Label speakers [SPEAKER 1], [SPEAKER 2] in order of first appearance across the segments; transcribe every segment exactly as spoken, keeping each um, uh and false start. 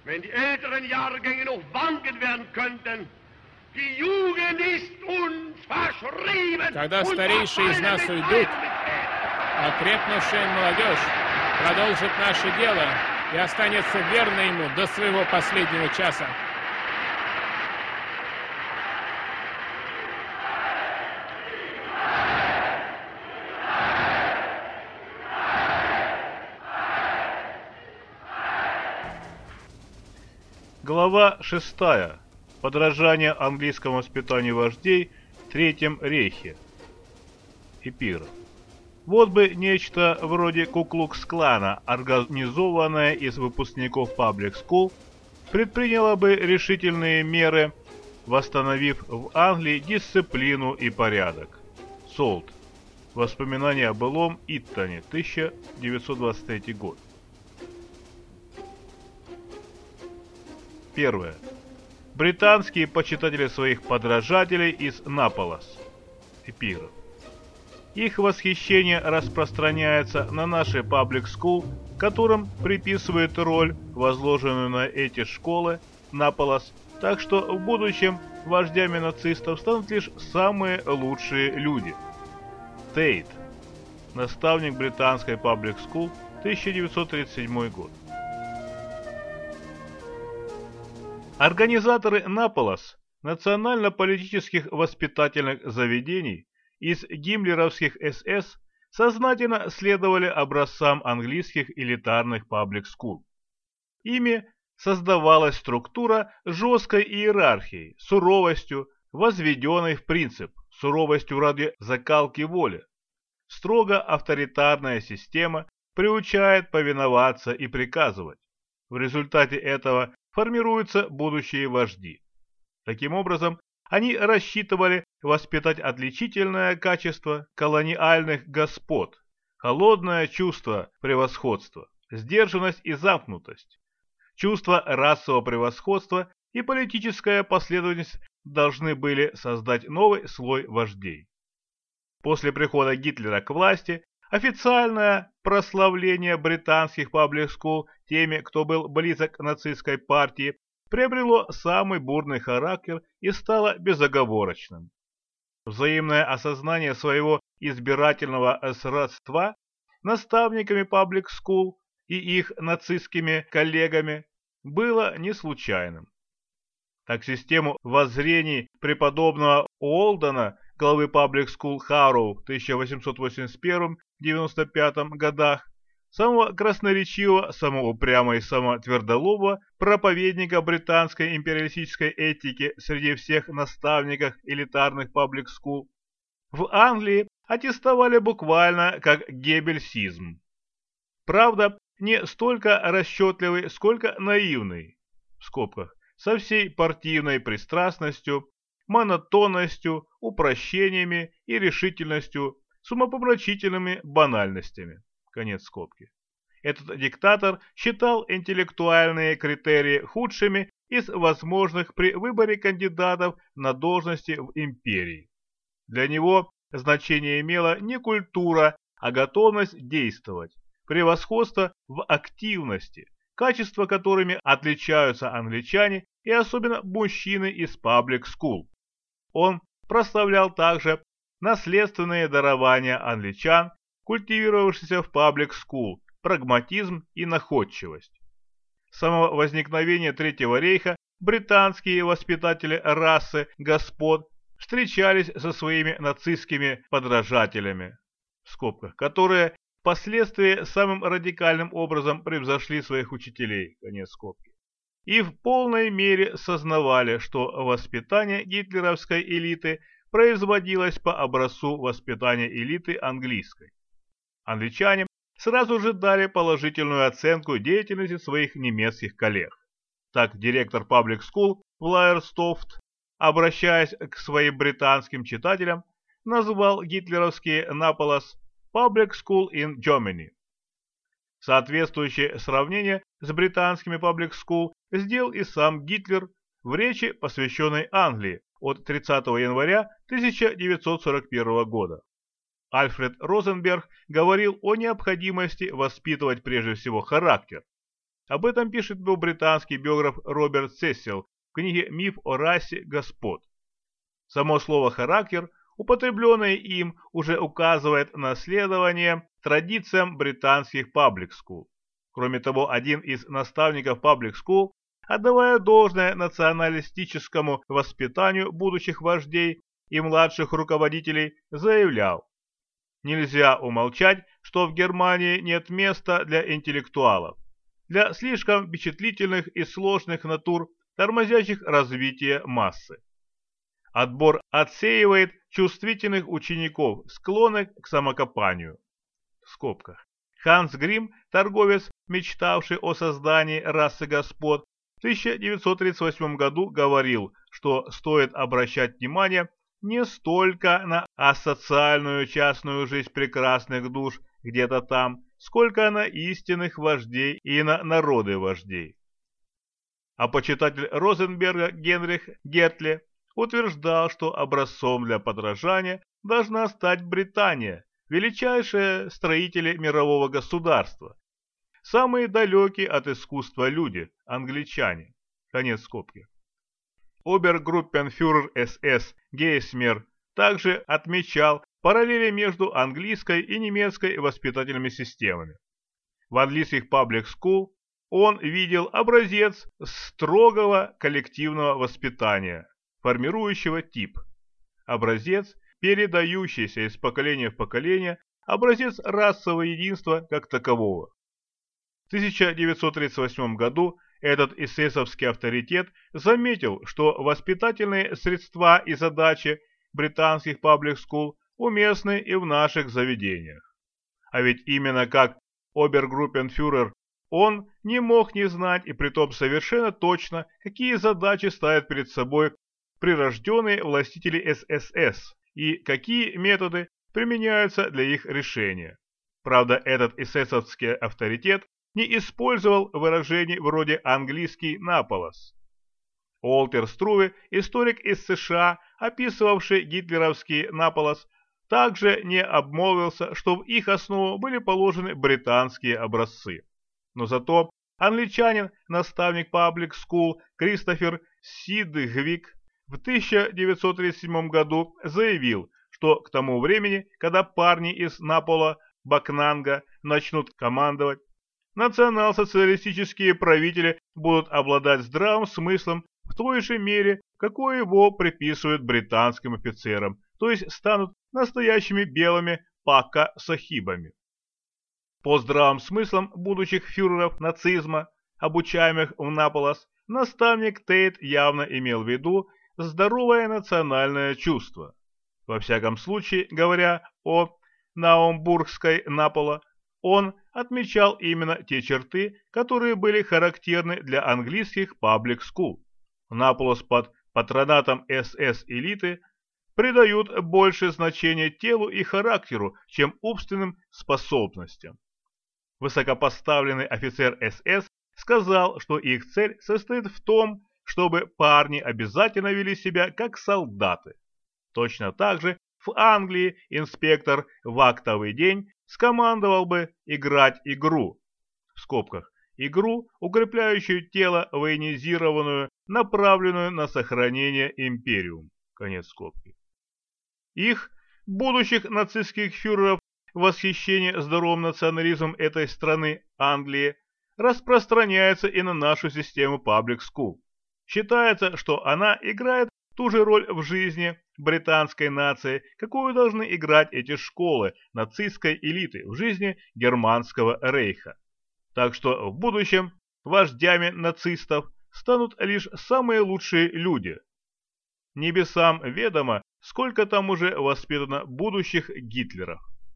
[SPEAKER 1] wenn die älteren Jahrgänge noch wanken werden könnten, die Jugend ist uns verschrieben.
[SPEAKER 2] Когда старейшие из нас уйдут, окрепнувшая молодежь продолжит наше дело и останется верна ему до своего последнего часа.
[SPEAKER 3] Глава шестая. Подражание английскому воспитанию вождей в Третьем рейхе. Эпиграф. Вот бы нечто вроде Ку-Клукс-клана, организованное из выпускников Public School, предприняло бы решительные меры, восстановив в Англии дисциплину и порядок. Солт. Воспоминания о былом Иттоне, тысяча девятьсот двадцать третий год. Первое. Британские почитатели своих подражателей из Наполос. Эпиграф. Их восхищение распространяется на наши Public School, которым приписывает роль, возложенную на эти школы, Наполос, так что в будущем вождями нацистов станут лишь самые лучшие люди. Тейт. Наставник британской Public School, тысяча девятьсот тридцать седьмой год. Организаторы Наполос, национально-политических воспитательных заведений из гиммлеровских эс эс, сознательно следовали образцам английских элитарных Public School. Ими создавалась структура с жесткой иерархией, суровостью, возведенной в принцип, суровостью ради закалки воли. Строго авторитарная система приучает повиноваться и приказывать. В результате этого формируются будущие вожди. Таким образом, они рассчитывали воспитать отличительное качество колониальных господ, холодное чувство превосходства, сдержанность и замкнутость. Чувство расового превосходства и политическая последовательность должны были создать новый слой вождей. После прихода Гитлера к власти официальное прославление британских Public School теми, кто был близок к нацистской партии, приобрело самый бурный характер и стало безоговорочным. Взаимное осознание своего избирательного сродства наставниками Public School и их нацистскими коллегами было не случайным. Так систему воззрений преподобного Уолдена, главы Public School Харроу в тысяча восемьсот восемьдесят первом — девяносто пятом годах, самого красноречивого, самого упрямого и самого твердолобого проповедника британской империалистической этики среди всех наставников элитарных Public School, в Англии аттестовали буквально как геббельсизм. Правда, не столько расчетливый, сколько наивный, в скобках, со всей партийной пристрастностью, монотонностью, упрощениями и решительностью, с умопомрачительными банальностями. Конец скобки. Этот диктатор считал интеллектуальные критерии худшими из возможных при выборе кандидатов на должности в империи. Для него значение имела не культура, а готовность действовать, превосходство в активности, качества которыми отличаются англичане и особенно мужчины из Public School. Он прославлял также наследственные дарования англичан, культивировавшихся в Public School, прагматизм и находчивость. С самого возникновения Третьего рейха британские воспитатели расы господ встречались со своими нацистскими подражателями, в скобках, которые впоследствии самым радикальным образом превзошли своих учителей, конец скобки, и в полной мере сознавали, что воспитание гитлеровской элиты производилось по образцу воспитания элиты английской. Англичане сразу же дали положительную оценку деятельности своих немецких коллег. Так директор Public School Влайерстофт, обращаясь к своим британским читателям, назвал гитлеровские Наполос Public School in Germany. Соответствующее сравнение с британскими Public School сделал и сам Гитлер в речи, посвященной Англии от тридцатого января тысяча девятьсот сорок первого года. Альфред Розенберг говорил о необходимости воспитывать прежде всего характер. Об этом пишет был британский биограф Роберт Сесил в книге «Миф о расе господ». Само слово «характер», употребленное им, уже указывает на следование традициям британских паблик скул. Кроме того, один из наставников паблик скул, отдавая должное националистическому воспитанию будущих вождей и младших руководителей, заявлял: «Нельзя умолчать, что в Германии нет места для интеллектуалов, для слишком впечатлительных и сложных натур, тормозящих развитие массы. Отбор отсеивает чувствительных учеников, склонных к самокопанию». В скобках. Ханс Грим, торговец, мечтавший о создании расы господ, в тысяча девятьсот тридцать восьмом году говорил, что стоит обращать внимание не столько на асоциальную частную жизнь прекрасных душ где-то там, сколько на истинных вождей и на народы вождей. А почитатель Розенберга Генрих Гертле утверждал, что образцом для подражания должна стать Британия, величайшие строители мирового государства, самые далекие от искусства люди, англичане. Конец скобки. Обергруппенфюрер СС Гейсмер также отмечал параллели между английской и немецкой воспитательными системами. В английских паблик скул он видел образец строгого коллективного воспитания, формирующего тип. Образец, передающийся из поколения в поколение, образец расового единства как такового. В тысяча девятьсот тридцать восьмом году этот эсэсовский авторитет заметил, что воспитательные средства и задачи британских паблик скул уместны и в наших заведениях. А ведь именно как обергруппенфюрер он не мог не знать, и притом совершенно точно, какие задачи ставят перед собой прирожденные властители ССС и какие методы применяются для их решения. Правда, этот эсэсовский авторитет не использовал выражений вроде «английский наполос». Уолтер Струве, историк из США, описывавший гитлеровский наполос, также не обмолвился, что в их основу были положены британские образцы. Но зато англичанин, наставник паблик скул Кристофер Сидгвик в тысяча девятьсот тридцать седьмом году заявил, что к тому времени, когда парни из Напола Бакнанга начнут командовать, национал-социалистические правители будут обладать здравым смыслом в той же мере, какой его приписывают британским офицерам, то есть станут настоящими белыми пакка-сахибами. По здравым смыслам будущих фюреров нацизма, обучаемых в Наполос, наставник Тейт явно имел в виду здоровое национальное чувство. Во всяком случае, говоря о наумбургской Наполо, он отмечал именно те черты, которые были характерны для английских паблик скул. Наполос под патронатом СС-элиты придают больше значения телу и характеру, чем умственным способностям. Высокопоставленный офицер СС сказал, что их цель состоит в том, чтобы парни обязательно вели себя как солдаты. Точно так же в Англии инспектор в актовый день скомандовал бы играть игру, в скобках, игру, укрепляющую тело, военизированную, направленную на сохранение империум, конец скобки. Их, будущих нацистских фюреров, восхищение здоровым национализмом этой страны, Англии, распространяется и на нашу систему паблик скул. Считается, что она играет ту же роль в жизни британской нации, какую должны играть эти школы нацистской элиты в жизни германского рейха. Так что в будущем вождями нацистов станут лишь самые лучшие люди. Небесам ведомо, сколько там уже воспитано будущих Гитлеров.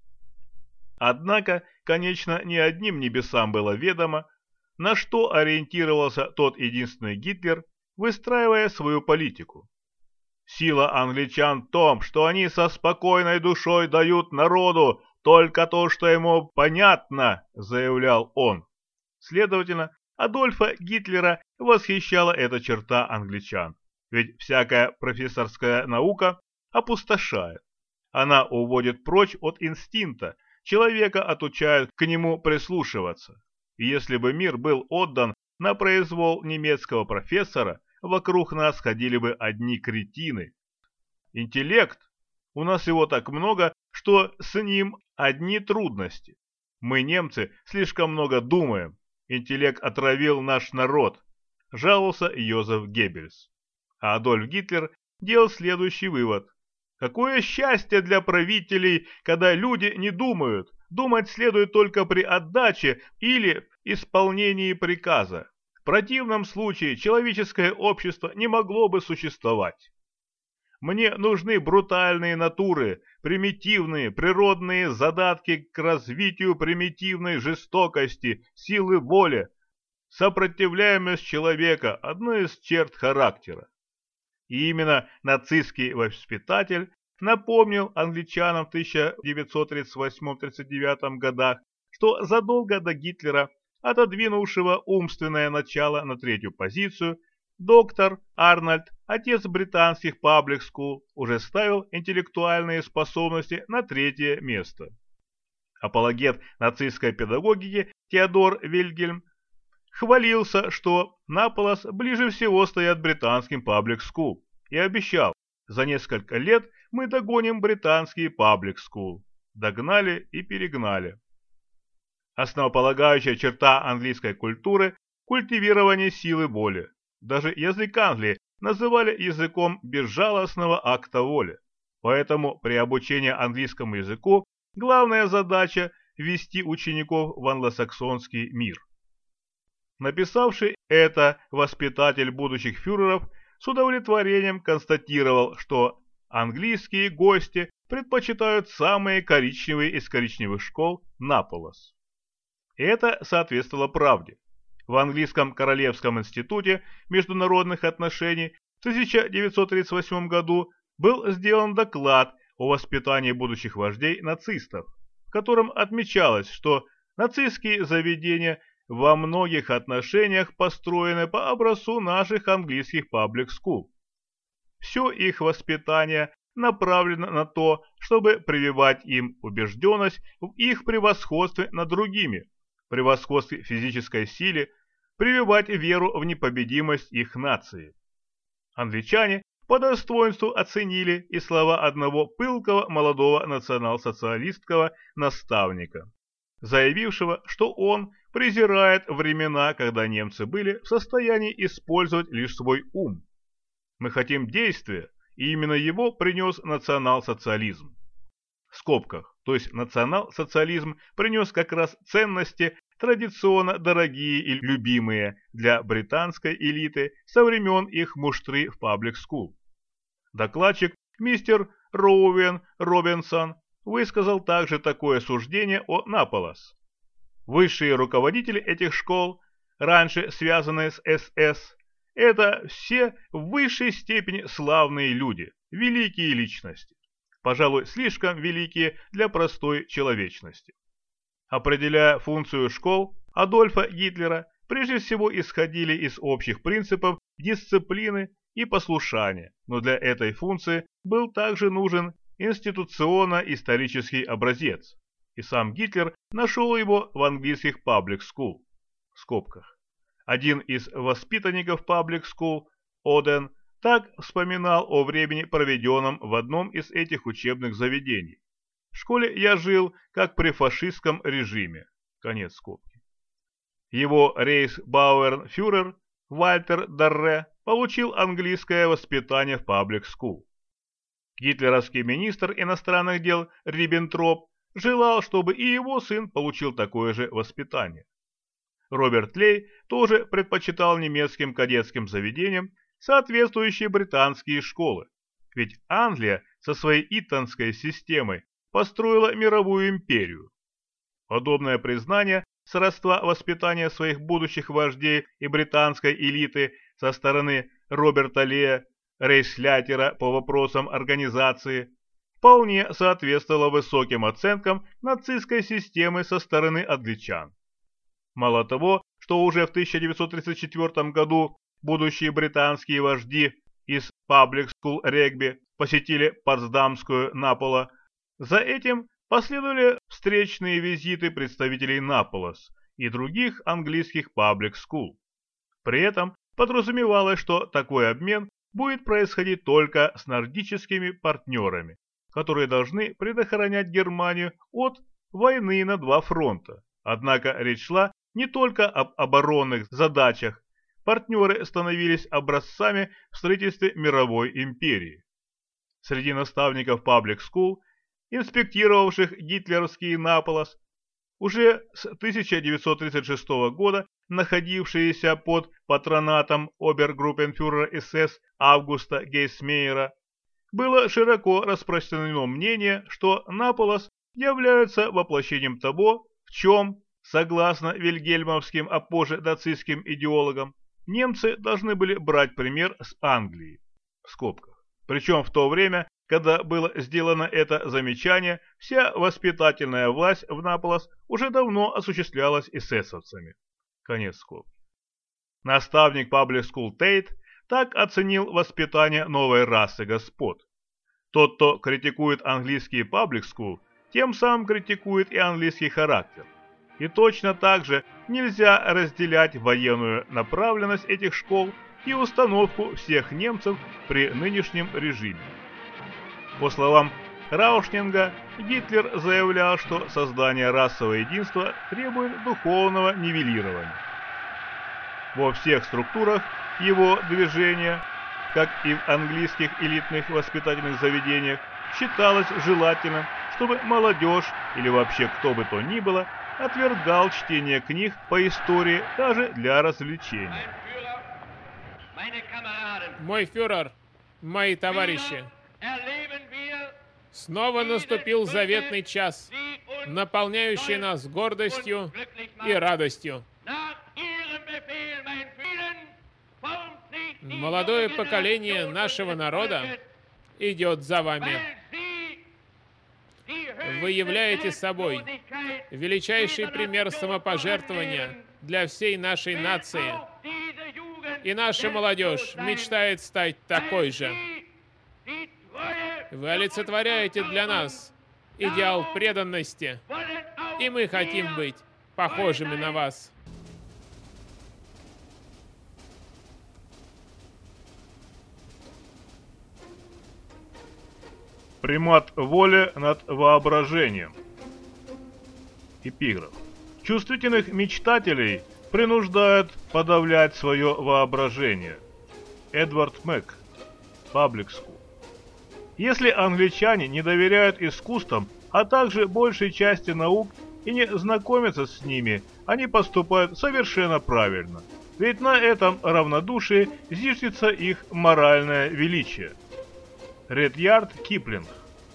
[SPEAKER 3] Однако, конечно, не одним небесам было ведомо, на что ориентировался тот единственный Гитлер, выстраивая свою политику. Сила англичан в том, что они со спокойной душой дают народу только то, что ему понятно, заявлял он. Следовательно, Адольфа Гитлера восхищала эта черта англичан. Ведь всякая профессорская наука опустошает. Она уводит прочь от инстинкта, человека отучает к нему прислушиваться. И если бы мир был отдан на произвол немецкого профессора, вокруг нас ходили бы одни кретины. Интеллект, у нас его так много, что с ним одни трудности. Мы, немцы, слишком много думаем. Интеллект отравил наш народ, жаловался Йозеф Геббельс. А Адольф Гитлер делал следующий вывод. Какое счастье для правителей, когда люди не думают. Думать следует только при отдаче или исполнении приказа. В противном случае человеческое общество не могло бы существовать. Мне нужны брутальные натуры, примитивные природные задатки к развитию примитивной жестокости, силы воли. Сопротивляемость человека – одна из черт характера. И именно нацистский воспитатель напомнил англичанам в тысяча девятьсот тридцать восьмом — тридцать девятом годах, что задолго до Гитлера, отодвинувшего умственное начало на третью позицию, доктор Арнольд, отец британских паблик скул, уже ставил интеллектуальные способности на третье место. Апологет нацистской педагогики Теодор Вильгельм хвалился, что Наполос ближе всего стоят британским паблик скул, и обещал, за несколько лет мы догоним британские паблик скул. Догнали и перегнали. Основополагающая черта английской культуры – культивирование силы воли. Даже язык Англии называли языком безжалостного акта воли. Поэтому при обучении английскому языку главная задача – ввести учеников в англосаксонский мир. Написавший это воспитатель будущих фюреров с удовлетворением констатировал, что английские гости предпочитают самые коричневые из коричневых школ Наполос. Это соответствовало правде. В английском Королевском институте международных отношений в тысяча девятьсот тридцать восьмом году был сделан доклад о воспитании будущих вождей нацистов, в котором отмечалось, что нацистские заведения во многих отношениях построены по образцу наших английских паблик скул. Все их воспитание направлено на то, чтобы прививать им убежденность в их превосходстве над другими, превосходстве в физической силе, прививать веру в непобедимость их нации. Англичане по достоинству оценили и слова одного пылкого молодого национал-социалистского наставника, заявившего, что он презирает времена, когда немцы были в состоянии использовать лишь свой ум. Мы хотим действия, и именно его принес национал-социализм. В скобках, то есть национал-социализм принес как раз ценности, традиционно дорогие и любимые для британской элиты со времен их муштры в паблик скул. Докладчик мистер Роуэн Робинсон высказал также такое суждение о Наполос. Высшие руководители этих школ, раньше связанные с эс эс, это все в высшей степени славные люди, великие личности, пожалуй, слишком великие для простой человечности. Определяя функцию школ Адольфа Гитлера, прежде всего исходили из общих принципов дисциплины и послушания, но для этой функции был также нужен институционно-исторический образец, и сам Гитлер нашел его в английских паблик скул. В скобках. Один из воспитанников паблик скул, Оден, так вспоминал о времени, проведенном в одном из этих учебных заведений. В школе я жил, как при фашистском режиме. Конец скобки. Его рейхсбауэрнфюрер Вальтер Дарре получил английское воспитание в паблик скул. Гитлеровский министр иностранных дел Риббентроп желал, чтобы и его сын получил такое же воспитание. Роберт Лей тоже предпочитал немецким кадетским заведениям соответствующие британские школы, ведь Англия со своей Итонской системой построила мировую империю. Подобное признание сродства воспитания своих будущих вождей и британской элиты со стороны Роберта Лея, рейхслятера по вопросам организации, вполне соответствовало высоким оценкам нацистской системы со стороны англичан. Мало того, что уже в тысяча девятьсот тридцать четвёртом году будущие британские вожди из Public School Rugby посетили Потсдамскую Наполо, за этим последовали встречные визиты представителей Наполос и других английских паблик скул. При этом подразумевалось, что такой обмен будет происходить только с нордическими партнерами, которые должны предохранять Германию от войны на два фронта. Однако речь шла не только об оборонных задачах, партнеры становились образцами в строительстве мировой империи. Среди наставников паблик скул, инспектировавших гитлеровский Наполос, уже с тысяча девятьсот тридцать шестого года находившиеся под патронатом обергруппенфюрера СС Августа Гейсмейера, было широко распространено мнение, что Наполос является воплощением того, в чем, согласно вильгельмовским, а позже нацистским идеологам, немцы должны были брать пример с Англии, в скобках. Причем в то время, когда было сделано это замечание, вся воспитательная власть в Наполос уже давно осуществлялась эсэсовцами. Конец скобки. Наставник паблик скул Тейт так оценил воспитание новой расы господ. Тот, кто критикует английские паблик скул, тем самым критикует и английский характер. И точно так же нельзя разделять военную направленность этих школ и установку всех немцев при нынешнем режиме. По словам Раушнинга, Гитлер заявлял, что создание расового единства требует духовного нивелирования. Во всех структурах его движения, как и в английских элитных воспитательных заведениях, считалось желательным, чтобы молодежь или вообще кто бы то ни было отвергал чтение книг по истории даже для развлечения.
[SPEAKER 2] Мой фюрер, мои товарищи, снова наступил заветный час, наполняющий нас гордостью и радостью. Молодое поколение нашего народа идет за вами. Вы являете собой величайший пример самопожертвования для всей нашей нации. И наша молодежь мечтает стать такой же. Вы олицетворяете для нас идеал преданности, и мы хотим быть похожими на вас.
[SPEAKER 3] Примат воли над воображением. Эпиграф. Чувствительных мечтателей принуждают подавлять свое воображение. Эдвард Мэг, паблик скул. Если англичане не доверяют искусствам, а также большей части наук и не знакомятся с ними, они поступают совершенно правильно. Ведь на этом равнодушии зиждется их моральное величие. Редьярд Киплинг.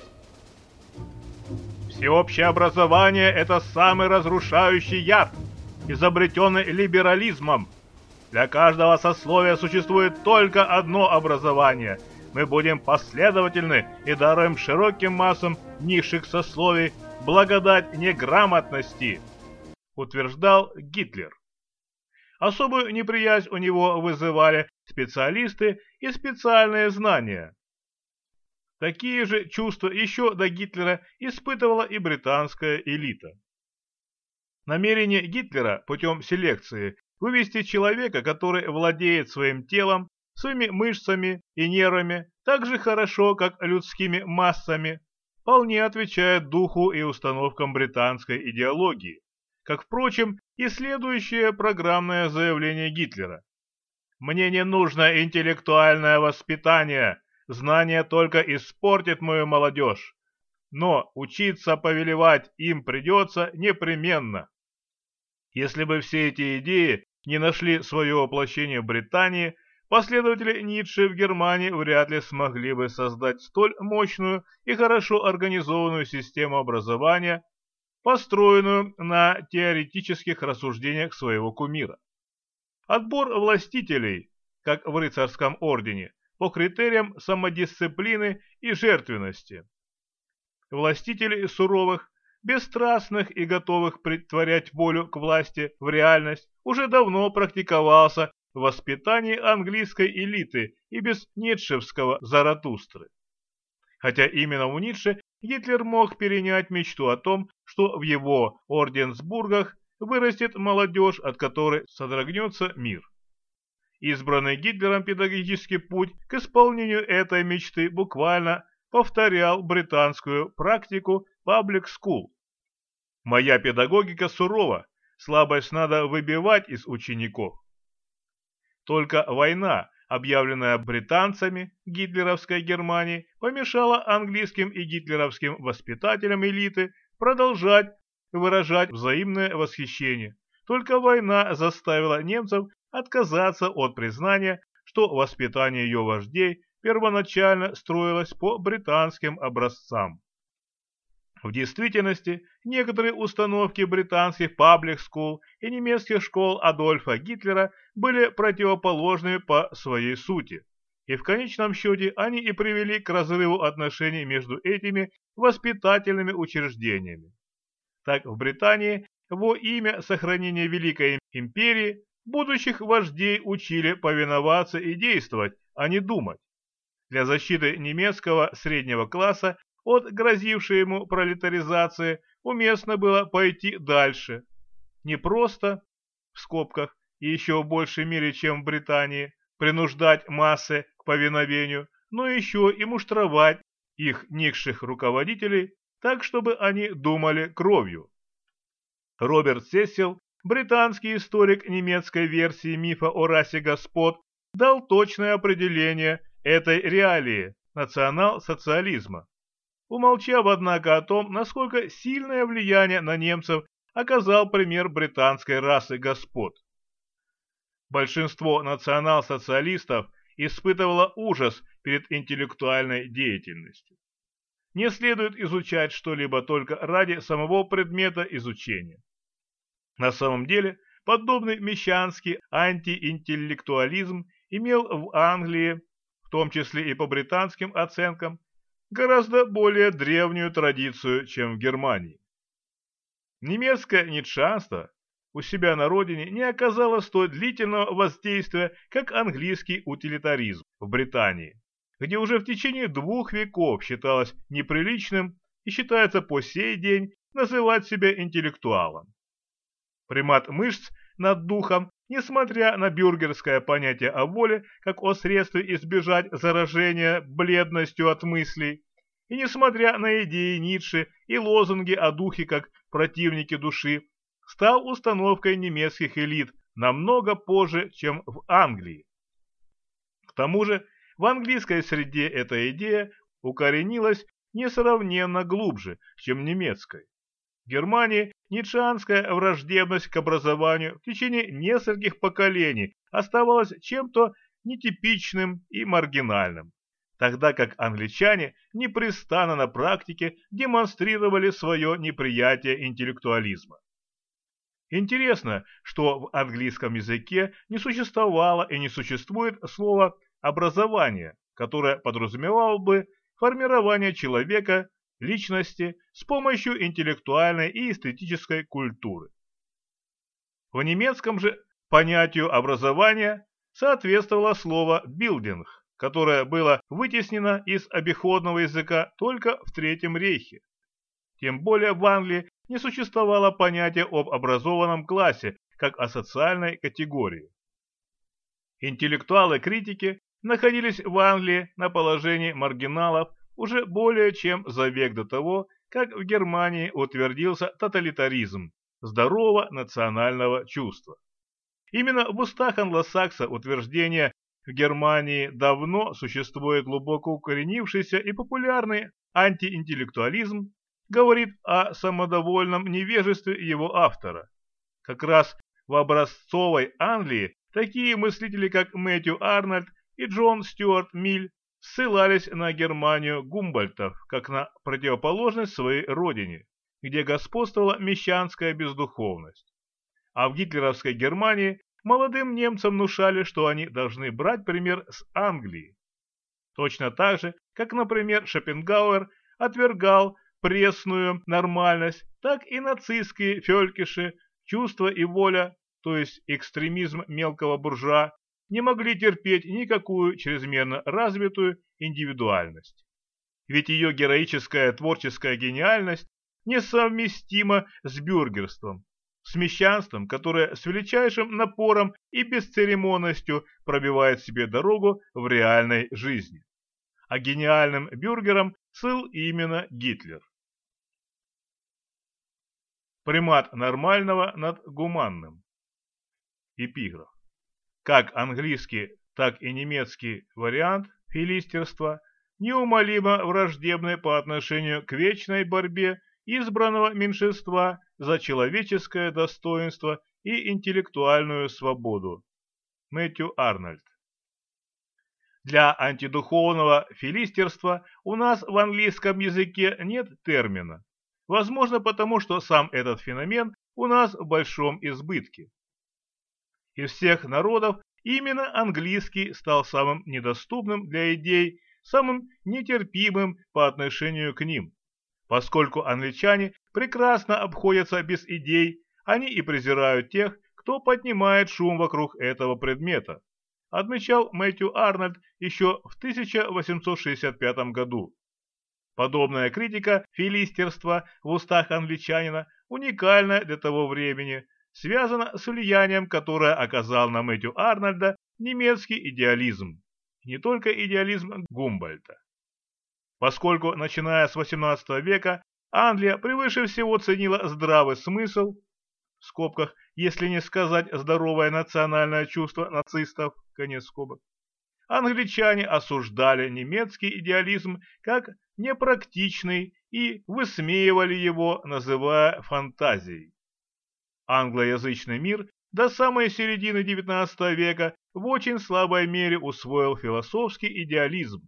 [SPEAKER 3] Всеобщее образование – это самый разрушающий яд, изобретенный либерализмом. Для каждого сословия существует только одно образование. Мы будем последовательны и даруем широким массам низших сословий благодать неграмотности, утверждал Гитлер. Особую неприязнь у него вызывали специалисты и специальные знания. Такие же чувства еще до Гитлера испытывала и британская элита. Намерение Гитлера путем селекции вывести человека, который владеет своим телом, своими мышцами и нервами так же хорошо, как людскими массами, вполне отвечает духу и установкам британской идеологии, как, впрочем, и следующее программное заявление Гитлера. «Мне не нужно интеллектуальное воспитание, знание только испортит мою молодежь, но учиться повелевать им придется непременно». Если бы все эти идеи не нашли свое воплощение в Британии, последователи Ницше в Германии вряд ли смогли бы создать столь мощную и хорошо организованную систему образования, построенную на теоретических рассуждениях своего кумира. Отбор властителей, как в рыцарском ордене, по критериям самодисциплины и жертвенности. Властителей суровых, бесстрастных и готовых претворять волю к власти в реальность уже давно практиковался в воспитании английской элиты и без ницшевского Заратустры. Хотя именно у Ницше Гитлер мог перенять мечту о том, что в его Орденсбургах вырастет молодежь, от которой содрогнется мир. Избранный Гитлером педагогический путь к исполнению этой мечты буквально повторял британскую практику public school. Моя педагогика сурова, слабость надо выбивать из учеников. Только война, объявленная британцами гитлеровской Германии, помешала английским и гитлеровским воспитателям элиты продолжать выражать взаимное восхищение. Только война заставила немцев отказаться от признания, что воспитание ее вождей первоначально строилось по британским образцам. В действительности, некоторые установки британских public school и немецких школ Адольфа Гитлера были противоположными по своей сути, и в конечном счете они и привели к разрыву отношений между этими воспитательными учреждениями. Так в Британии во имя сохранения Великой империи будущих вождей учили повиноваться и действовать, а не думать. Для защиты немецкого среднего класса от грозившей ему пролетаризации уместно было пойти дальше. Не просто, в скобках, и еще в большей мере, чем в Британии, принуждать массы к повиновению, но еще и муштровать их низших руководителей так, чтобы они думали кровью. Роберт Сесил, британский историк немецкой версии мифа о расе господ, дал точное определение этой реалии национал-социализма, умолчав, однако, о том, насколько сильное влияние на немцев оказал пример британской расы господ. Большинство национал-социалистов испытывало ужас перед интеллектуальной деятельностью. Не следует изучать что-либо только ради самого предмета изучения. На самом деле, подобный мещанский антиинтеллектуализм имел в Англии, в том числе и по британским оценкам, гораздо более древнюю традицию, чем в Германии. Немецкое ницшеанство у себя на родине не оказало столь длительного воздействия, как английский утилитаризм в Британии, где уже в течение двух веков считалось неприличным и считается по сей день называть себя интеллектуалом. Примат мышц над духом, несмотря на бюргерское понятие о воле как о средстве избежать заражения бледностью от мыслей, и несмотря на идеи Ницше и лозунги о духе как противнике души, стал установкой немецких элит намного позже, чем в Англии. К тому же, в английской среде эта идея укоренилась несравненно глубже, чем в немецкой. В Германии ницшеанская враждебность к образованию в течение нескольких поколений оставалась чем-то нетипичным и маргинальным, тогда как англичане непрестанно на практике демонстрировали свое неприятие интеллектуализма. Интересно, что в английском языке не существовало и не существует слова «образование», которое подразумевало бы формирование человека, личности с помощью интеллектуальной и эстетической культуры. В немецком же понятию образования соответствовало слово «билдинг», которое было вытеснено из обиходного языка только в Третьем рейхе. Тем более в Англии не существовало понятия об образованном классе как о социальной категории. Интеллектуалы-критики находились в Англии на положении маргиналов уже более чем за век до того, как в Германии утвердился тоталитаризм здорового национального чувства. Именно в устах англосакса утверждение «в Германии давно существует глубоко укоренившийся и популярный антиинтеллектуализм» говорит о самодовольном невежестве его автора. Как раз в образцовой Англии такие мыслители, как Мэтью Арнольд и Джон Стюарт Миль, ссылались на Германию гумбольдтов, как на противоположность своей родине, где господствовала мещанская бездуховность. А в гитлеровской Германии молодым немцам внушали, что они должны брать пример с Англии. Точно так же, как, например, Шопенгауэр отвергал пресную нормальность, так и нацистские фелькиши, чувство и воля, то есть экстремизм мелкого буржуа, не могли терпеть никакую чрезмерно развитую индивидуальность. Ведь ее героическая творческая гениальность несовместима с бюргерством, с мещанством, которое с величайшим напором и бесцеремонностью пробивает себе дорогу в реальной жизни. А гениальным бюргером слыл именно Гитлер. Примат нормального над гуманным. Эпиграф. Как английский, так и немецкий вариант филистерства неумолимо враждебны по отношению к вечной борьбе избранного меньшинства за человеческое достоинство и интеллектуальную свободу. Мэтью Арнольд. Для антидуховного филистерства у нас в английском языке нет термина. Возможно, потому что сам этот феномен у нас в большом избытке. Из всех народов именно английский стал самым недоступным для идей, самым нетерпимым по отношению к ним. Поскольку англичане прекрасно обходятся без идей, они и презирают тех, кто поднимает шум вокруг этого предмета, отмечал Мэтью Арнольд еще в тысяча восемьсот шестьдесят пятом году. Подобная критика филистерства в устах англичанина уникальна для того времени, связана с влиянием, которое оказал на Мэтью Арнольда немецкий идеализм, не только идеализм Гумбольдта. Поскольку, начиная с восемнадцатого века, Англия превыше всего ценила здравый смысл, в скобках, если не сказать здоровое национальное чувство нацистов, конец скобок, англичане осуждали немецкий идеализм как непрактичный и высмеивали его, называя фантазией. Англоязычный мир до самой середины девятнадцатого века в очень слабой мере усвоил философский идеализм.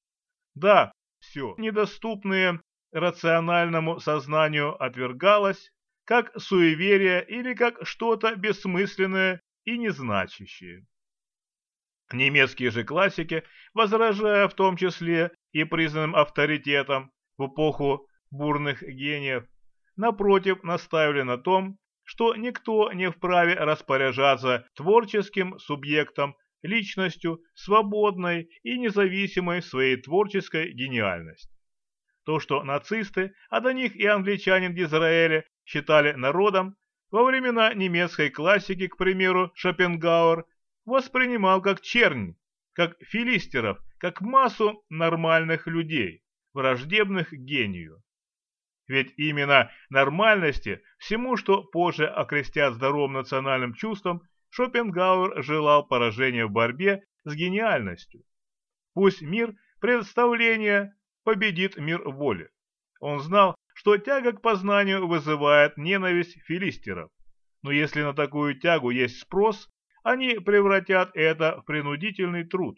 [SPEAKER 3] Да, все недоступное рациональному сознанию отвергалось, как суеверие или как что-то бессмысленное и незначащее. Немецкие же классики, возражая в том числе и признанным авторитетом в эпоху бурных гениев, напротив настаивали на том, что никто не вправе распоряжаться творческим субъектом, личностью, свободной и независимой в своей творческой гениальности. То, что нацисты, а до них и англичанин Дизраэля, считали народом, во времена немецкой классики, к примеру, Шопенгауэр, воспринимал как чернь, как филистеров, как массу нормальных людей, враждебных гению. Ведь именно нормальности, всему, что позже окрестят здоровым национальным чувством, Шопенгауэр желал поражения в борьбе с гениальностью. Пусть мир представления победит мир воли. Он знал, что тяга к познанию вызывает ненависть филистеров, но если на такую тягу есть спрос, они превратят это в принудительный труд.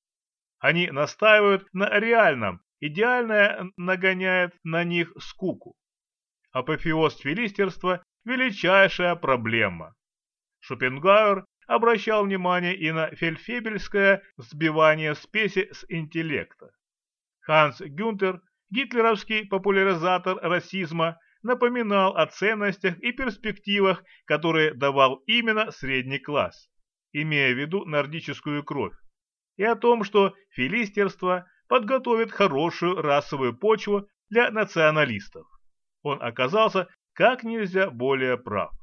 [SPEAKER 3] Они настаивают на реальном, идеальное нагоняет на них скуку. Апофеоз филистерства – величайшая проблема. Шопенгауэр обращал внимание и на фельдфебельское сбивание спеси с интеллекта. Ханс Гюнтер, гитлеровский популяризатор расизма, напоминал о ценностях и перспективах, которые давал именно средний класс, имея в виду нордическую кровь, и о том, что филистерство подготовит хорошую расовую почву для националистов. Он оказался как нельзя более прав.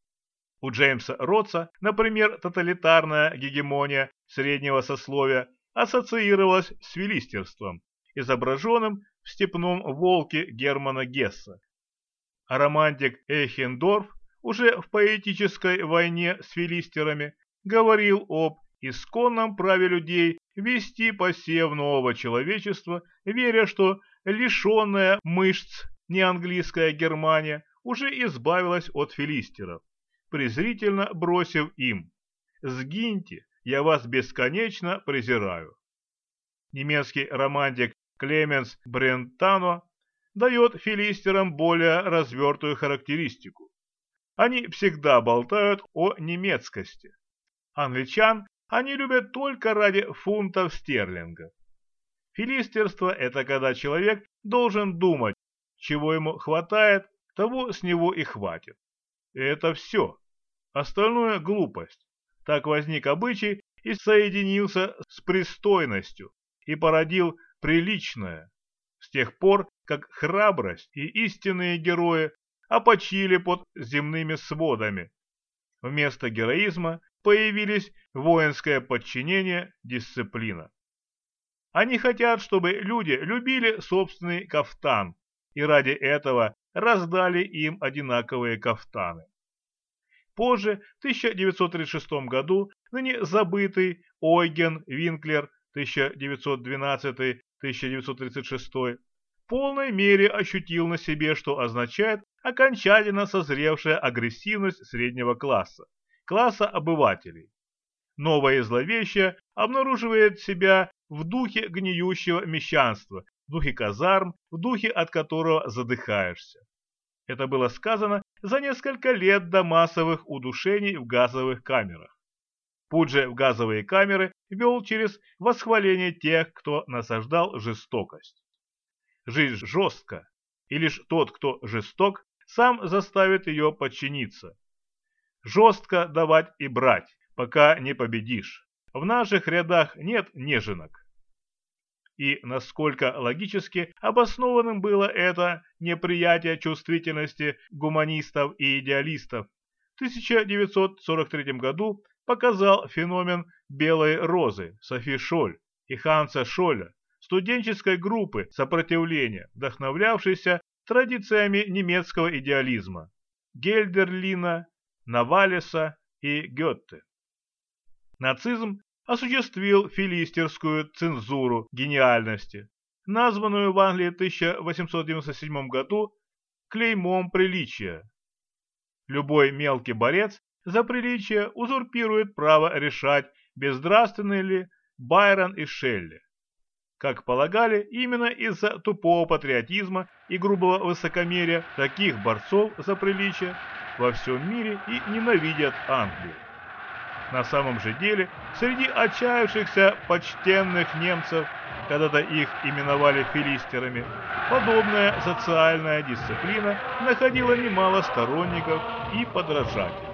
[SPEAKER 3] У Джеймса Ротса, например, тоталитарная гегемония среднего сословия ассоциировалась с филистерством, изображенным в «Степном волке» Германа Гесса. А романтик Эйхендорф уже в поэтической войне с филистерами говорил об исконном праве людей вести посев нового человечества, веря, что лишенная мышц неанглийская Германия уже избавилась от филистеров, презрительно бросив им: «Сгиньте, я вас бесконечно презираю». Немецкий романтик Клеменс Брентано дает филистерам более развертую характеристику. Они всегда болтают о немецкости. Англичан они любят только ради фунтов стерлингов. Филистерство – это когда человек должен думать, чего ему хватает, того с него и хватит. И это все. Остальное – глупость. Так возник обычай и соединился с пристойностью и породил приличное. С тех пор, как храбрость и истинные герои опочили под земными сводами. Вместо героизма появились воинское подчинение, дисциплина. Они хотят, чтобы люди любили собственный кафтан, и ради этого раздали им одинаковые кафтаны. Позже, в тысяча девятьсот тридцать шестом году, ныне забытый Ойген Винклер тысяча девятьсот двенадцатый — тысяча девятьсот тридцать шестой в полной мере ощутил на себе, что означает окончательно созревшая агрессивность среднего класса, класса обывателей. Новое зловещее обнаруживает себя в духе гниющего мещанства, в духе казарм, в духе, от которого задыхаешься. Это было сказано за несколько лет до массовых удушений в газовых камерах. Путь же в газовые камеры вел через восхваление тех, кто насаждал жестокость. Жизнь жестка, и лишь тот, кто жесток, сам заставит ее подчиниться. Жестко давать и брать, пока не победишь. В наших рядах нет неженок. И насколько логически обоснованным было это неприятие чувствительности гуманистов и идеалистов, в тысяча девятьсот сорок третьем году показал феномен «Белой розы» Софи Шоль и Ханса Шоля, студенческой группы сопротивления, вдохновлявшейся традициями немецкого идеализма Гельдерлина, Навалеса и Гетте. Нацизм осуществил филистерскую цензуру гениальности, названную в Англии в тысяча восемьсот девяносто седьмом году клеймом приличия. Любой мелкий борец за приличие узурпирует право решать, безнравственны ли Байрон и Шелли. Как полагали, именно из-за тупого патриотизма и грубого высокомерия таких борцов за приличие во всем мире и ненавидят Англию. На самом же деле, среди отчаявшихся почтенных немцев, когда-то их именовали филистерами, подобная социальная дисциплина находила немало сторонников и подражателей.